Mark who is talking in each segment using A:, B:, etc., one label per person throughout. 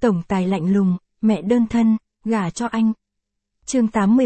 A: Tổng tài lạnh lùng, mẹ đơn thân, gả cho anh. Chương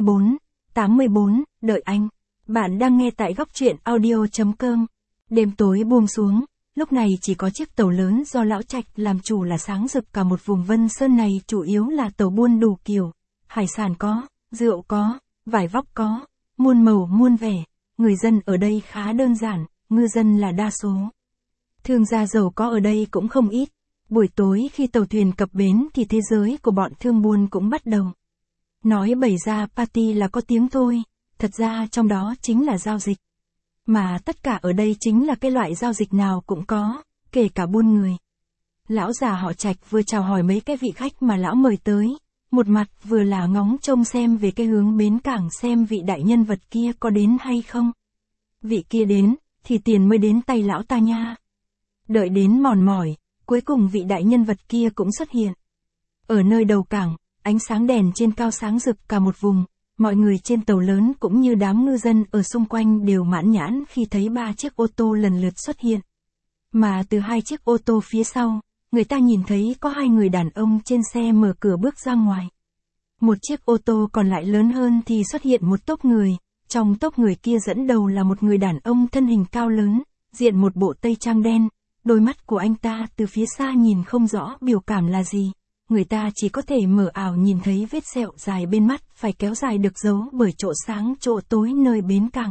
A: 84, đợi anh. Bạn đang nghe tại góc truyện audio.com. Đêm tối buông xuống, lúc này chỉ có chiếc tàu lớn do lão Trạch làm chủ là sáng rực cả một vùng Vân Sơn này, chủ yếu là tàu buôn đủ kiểu. Hải sản có, rượu có, vải vóc có, muôn màu muôn vẻ. Người dân ở đây khá đơn giản, ngư dân là đa số. Thương gia giàu có ở đây cũng không ít. Buổi tối khi tàu thuyền cập bến thì thế giới của bọn thương buôn cũng bắt đầu. Nói bày ra party là có tiếng thôi, thật ra trong đó chính là giao dịch. Mà tất cả ở đây chính là cái loại giao dịch nào cũng có, kể cả buôn người. Lão già họ Trạch vừa chào hỏi mấy cái vị khách mà lão mời tới, một mặt vừa là ngóng trông xem về cái hướng bến cảng xem vị đại nhân vật kia có đến hay không. Vị kia đến, thì tiền mới đến tay lão ta nha. Đợi đến mòn mỏi, cuối cùng vị đại nhân vật kia cũng xuất hiện. Ở nơi đầu cảng, ánh sáng đèn trên cao sáng rực cả một vùng, mọi người trên tàu lớn cũng như đám ngư dân ở xung quanh đều mãn nhãn khi thấy 3 chiếc ô tô lần lượt xuất hiện. Mà từ 2 chiếc ô tô phía sau, người ta nhìn thấy có 2 người đàn ông trên xe mở cửa bước ra ngoài. Một chiếc ô tô còn lại lớn hơn thì xuất hiện một tốp người, trong tốp người kia dẫn đầu là một người đàn ông thân hình cao lớn, diện một bộ tây trang đen. Đôi mắt của anh ta từ phía xa nhìn không rõ biểu cảm là gì, người ta chỉ có thể mờ ảo nhìn thấy vết sẹo dài bên mắt phải kéo dài được giấu bởi chỗ sáng chỗ tối nơi bến cảng.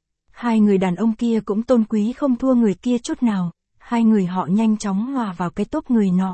A: 2 người đàn ông kia cũng tôn quý không thua người kia chút nào, 2 người họ nhanh chóng hòa vào cái tốp người nọ.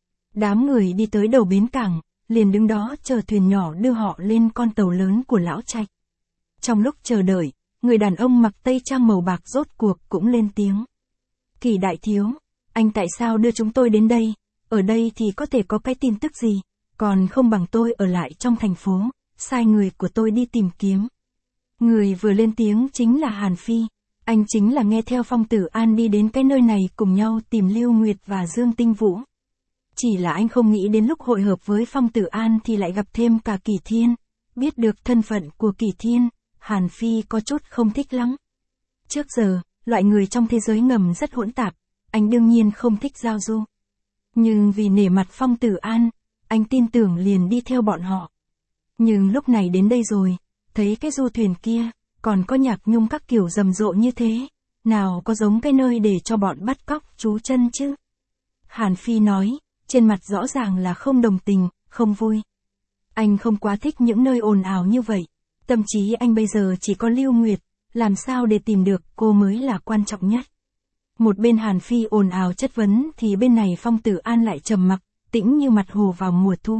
A: Đám người đi tới đầu bến cảng, liền đứng đó chờ thuyền nhỏ đưa họ lên con tàu lớn của lão Trạch. Trong lúc chờ đợi, người đàn ông mặc tây trang màu bạc rốt cuộc cũng lên tiếng. Kỳ đại thiếu, anh tại sao đưa chúng tôi đến đây, ở đây thì có thể có cái tin tức gì, còn không bằng tôi ở lại trong thành phố, sai người của tôi đi tìm kiếm. Người vừa lên tiếng chính là Hàn Phi, anh chính là nghe theo Phong Tử An đi đến cái nơi này cùng nhau tìm Lưu Nguyệt và Dương Tinh Vũ. Chỉ là anh không nghĩ đến lúc hội hợp với Phong Tử An thì lại gặp thêm cả Kỳ Thiên, biết được thân phận của Kỳ Thiên, Hàn Phi có chút không thích lắm. Trước giờ, loại người trong thế giới ngầm rất hỗn tạp, anh đương nhiên không thích giao du. Nhưng vì nể mặt Phong Tử An, anh tin tưởng liền đi theo bọn họ. Nhưng lúc này đến đây rồi, thấy cái du thuyền kia, còn có nhạc nhung các kiểu rầm rộ như thế, nào có giống cái nơi để cho bọn bắt cóc trú chân chứ. Hàn Phi nói, trên mặt rõ ràng là không đồng tình, không vui. Anh không quá thích những nơi ồn ào như vậy, tâm trí anh bây giờ chỉ có Lưu Nguyệt, làm sao để tìm được cô mới là quan trọng nhất. Một bên Hàn Phi ồn ào chất vấn thì bên này Phong Tử An lại trầm mặc, tĩnh như mặt hồ vào mùa thu.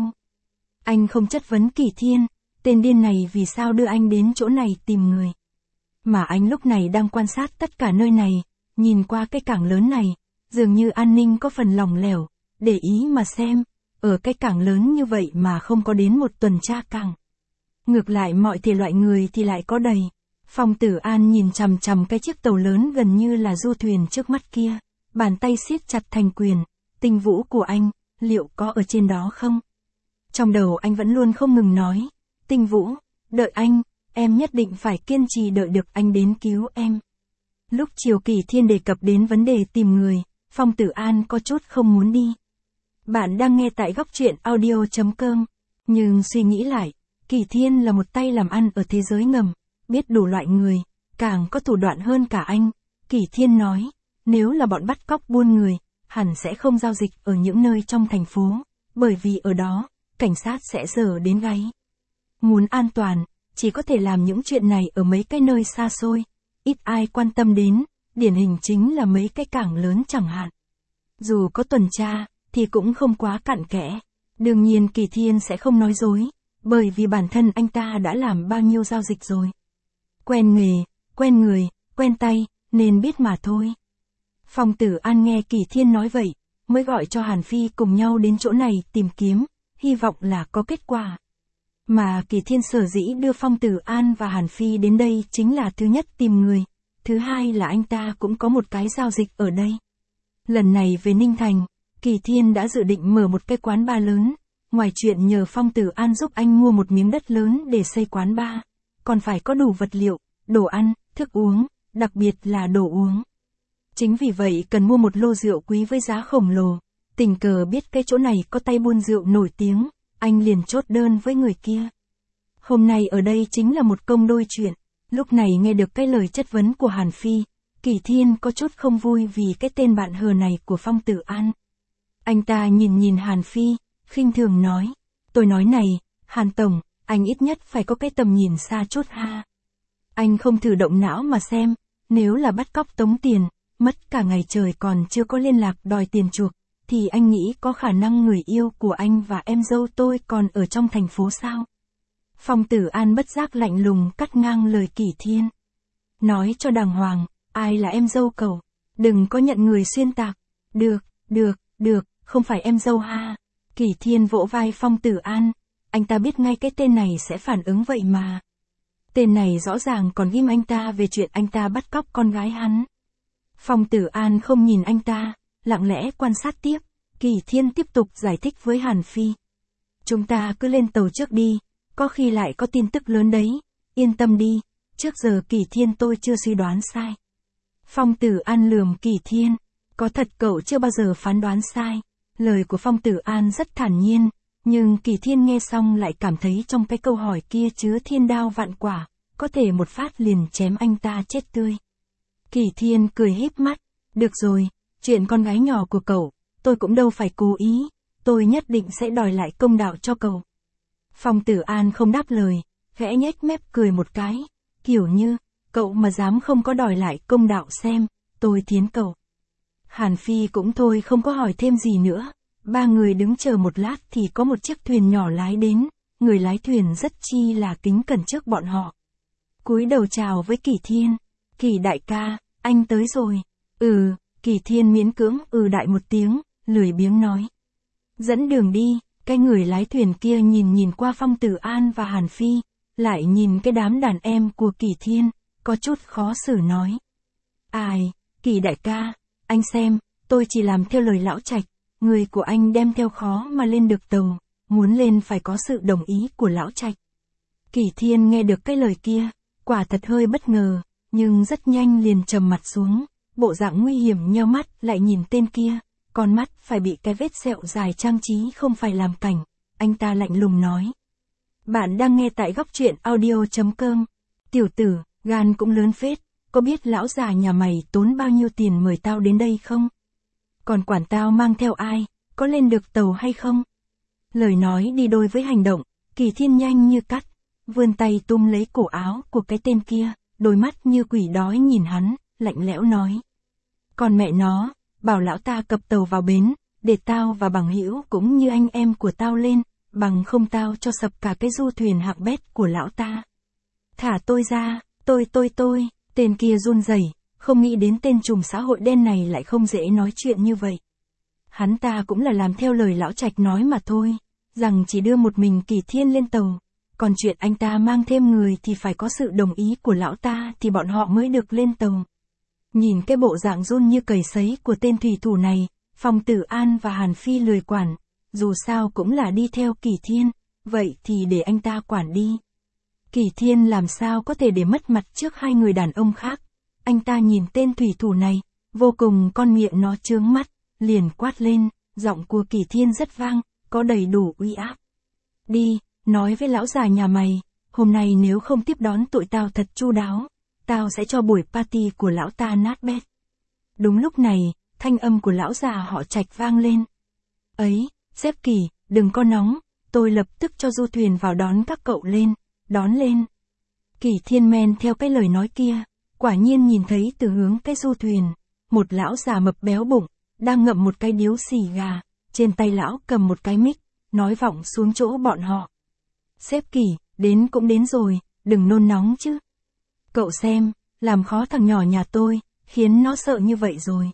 A: Anh không chất vấn Kỳ Thiên, tên điên này vì sao đưa anh đến chỗ này tìm người. Mà anh lúc này đang quan sát tất cả nơi này, nhìn qua cái cảng lớn này, dường như an ninh có phần lỏng lẻo, để ý mà xem, ở cái cảng lớn như vậy mà không có đến một tuần tra cảng. Ngược lại mọi thể loại người thì lại có đầy. Phong Tử An nhìn chằm chằm cái chiếc tàu lớn gần như là du thuyền trước mắt kia, bàn tay siết chặt thành quyền, Tinh Vũ của anh, liệu có ở trên đó không? Trong đầu anh vẫn luôn không ngừng nói, Tinh Vũ, đợi anh, em nhất định phải kiên trì đợi được anh đến cứu em. Lúc chiều Kỳ Thiên đề cập đến vấn đề tìm người, Phong Tử An có chút không muốn đi. Bạn đang nghe tại góc truyện audio.com, nhưng suy nghĩ lại, Kỳ Thiên là một tay làm ăn ở thế giới ngầm, biết đủ loại người, càng có thủ đoạn hơn cả anh. Kỳ Thiên nói, nếu là bọn bắt cóc buôn người, hẳn sẽ không giao dịch ở những nơi trong thành phố, bởi vì ở đó, cảnh sát sẽ giở đến gáy. Muốn an toàn, chỉ có thể làm những chuyện này ở mấy cái nơi xa xôi, ít ai quan tâm đến, điển hình chính là mấy cái cảng lớn chẳng hạn. Dù có tuần tra, thì cũng không quá cặn kẽ. Đương nhiên Kỳ Thiên sẽ không nói dối, bởi vì bản thân anh ta đã làm bao nhiêu giao dịch rồi. Quen nghề, quen người, quen tay, nên biết mà thôi. Phong Tử An nghe Kỳ Thiên nói vậy, mới gọi cho Hàn Phi cùng nhau đến chỗ này tìm kiếm, hy vọng là có kết quả. Mà Kỳ Thiên sở dĩ đưa Phong Tử An và Hàn Phi đến đây chính là thứ nhất tìm người, thứ hai là anh ta cũng có một cái giao dịch ở đây. Lần này về Ninh Thành, Kỳ Thiên đã dự định mở một cái quán bar lớn, ngoài chuyện nhờ Phong Tử An giúp anh mua một miếng đất lớn để xây quán bar, còn phải có đủ vật liệu, đồ ăn, thức uống, đặc biệt là đồ uống. Chính vì vậy cần mua một lô rượu quý với giá khổng lồ, Tình cờ biết cái chỗ này có tay buôn rượu nổi tiếng, anh liền chốt đơn với người kia. Hôm nay ở đây chính là một công đôi chuyện. Lúc này nghe được cái lời chất vấn của Hàn Phi, Kỳ Thiên có chút không vui vì cái tên bạn hờ này của Phong Tử An. Anh ta nhìn Hàn Phi, khinh thường nói. Tôi nói này, Hàn Tổng, anh ít nhất phải có cái tầm nhìn xa chút ha. Anh không thử động não mà xem, nếu là bắt cóc tống tiền, mất cả ngày trời còn chưa có liên lạc đòi tiền chuộc, thì anh nghĩ có khả năng người yêu của anh và em dâu tôi còn ở trong thành phố sao? Phong Tử An bất giác lạnh lùng cắt ngang lời Kỳ Thiên. Nói cho đàng hoàng, ai là em dâu cậu? Đừng có nhận người xuyên tạc. Được, không phải em dâu ha. Kỳ Thiên vỗ vai Phong Tử An, anh ta biết ngay cái tên này sẽ phản ứng vậy mà. Tên này rõ ràng còn ghim anh ta về chuyện anh ta bắt cóc con gái hắn. Phong Tử An không nhìn anh ta, lặng lẽ quan sát tiếp. Kỳ Thiên tiếp tục giải thích với Hàn Phi. Chúng ta cứ lên tàu trước đi, có khi lại có tin tức lớn đấy, yên tâm đi, trước giờ Kỳ Thiên tôi chưa suy đoán sai. Phong Tử An lườm Kỳ Thiên, có thật cậu chưa bao giờ phán đoán sai. Lời của Phong Tử An rất thản nhiên, nhưng Kỳ Thiên nghe xong lại cảm thấy trong cái câu hỏi kia chứa thiên đao vạn quả, có thể một phát liền chém anh ta chết tươi. Kỳ Thiên cười híp mắt, được rồi, chuyện con gái nhỏ của cậu, tôi cũng đâu phải cố ý, tôi nhất định sẽ đòi lại công đạo cho cậu. Phong Tử An không đáp lời, khẽ nhếch mép cười một cái, kiểu như, cậu mà dám không có đòi lại công đạo xem, tôi thiến cậu. Hàn Phi cũng thôi không có hỏi thêm gì nữa, ba người đứng chờ một lát thì có một chiếc thuyền nhỏ lái đến, người lái thuyền rất chi là kính cẩn trước bọn họ. Cúi đầu chào với Kỳ Thiên, Kỳ đại ca, anh tới rồi. Kỳ Thiên miễn cưỡng đại một tiếng, lười biếng nói. Dẫn đường đi. Cái người lái thuyền kia nhìn qua Phong Tử An và Hàn Phi, lại nhìn cái đám đàn em của Kỳ Thiên, có chút khó xử nói. Ai, Kỳ đại ca, anh xem, tôi chỉ làm theo lời lão Trạch, người của anh đem theo khó mà lên được tàu, muốn lên phải có sự đồng ý của lão Trạch. Kỳ Thiên nghe được cái lời kia, quả thật hơi bất ngờ, nhưng rất nhanh liền trầm mặt xuống, bộ dạng nguy hiểm nheo mắt lại nhìn tên kia. Con mắt phải bị cái vết sẹo dài trang trí không phải làm cảnh, anh ta lạnh lùng nói. Bạn đang nghe tại góc truyện audio.com. Tiểu tử, gan cũng lớn phết, có biết lão già nhà mày tốn bao nhiêu tiền mời tao đến đây không? Còn quản tao mang theo ai, có lên được tàu hay không? Lời nói đi đôi với hành động, Kỳ Thiên nhanh như cắt, vươn tay túm lấy cổ áo của cái tên kia, đôi mắt như quỷ đói nhìn hắn, lạnh lẽo nói. Còn mẹ nó, bảo lão ta cập tàu vào bến, để tao và bằng hữu cũng như anh em của tao lên, bằng không tao cho sập cả cái du thuyền hạng bét của lão ta. Thả tôi ra, tôi, tên kia run rẩy, không nghĩ đến tên trùm xã hội đen này lại không dễ nói chuyện như vậy. Hắn ta cũng là làm theo lời lão Trạch nói mà thôi, rằng chỉ đưa một mình Kỳ Thiên lên tàu, còn chuyện anh ta mang thêm người thì phải có sự đồng ý của lão ta thì bọn họ mới được lên tàu. Nhìn cái bộ dạng run như cầy sấy của tên thủy thủ này, Phong Tử An và Hàn Phi lười quản, dù sao cũng là đi theo Kỳ Thiên, vậy thì để anh ta quản đi. Kỳ Thiên làm sao có thể để mất mặt trước hai người đàn ông khác, anh ta nhìn tên thủy thủ này, vô cùng con miệng nó chướng mắt, liền quát lên, giọng của Kỳ Thiên rất vang, có đầy đủ uy áp. Đi, nói với lão già nhà mày, hôm nay nếu không tiếp đón tụi tao thật chu đáo, tao sẽ cho buổi party của lão ta nát bét. Đúng lúc này, thanh âm của lão già họ Trạch vang lên. Ấy, sếp Kỳ, đừng có nóng, tôi lập tức cho du thuyền vào đón các cậu lên, đón lên. Kỳ Thiên men theo cái lời nói kia, quả nhiên nhìn thấy từ hướng cái du thuyền, một lão già mập béo bụng, đang ngậm một cái điếu xì gà, trên tay lão cầm một cái mic, nói vọng xuống chỗ bọn họ. Sếp Kỳ, đến cũng đến rồi, đừng nôn nóng chứ. Cậu xem, làm khó thằng nhỏ nhà tôi, khiến nó sợ như vậy rồi.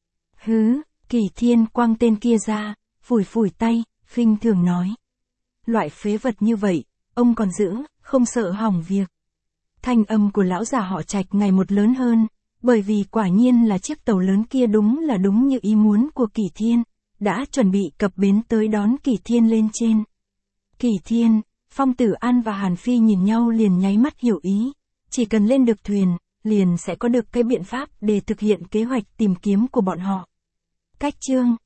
A: Hứ, Kỳ Thiên quăng tên kia ra, phủi tay, khinh thường nói. Loại phế vật như vậy, ông còn giữ, không sợ hỏng việc. Thanh âm của lão già họ Trạch ngày một lớn hơn, bởi vì quả nhiên là chiếc tàu lớn kia đúng như ý muốn của Kỳ Thiên, đã chuẩn bị cập bến tới đón Kỳ Thiên lên trên. Kỳ Thiên, Phong Tử An và Hàn Phi nhìn nhau liền nháy mắt hiểu ý, chỉ cần lên được thuyền, liền sẽ có được cái biện pháp để thực hiện kế hoạch tìm kiếm của bọn họ. Cách chương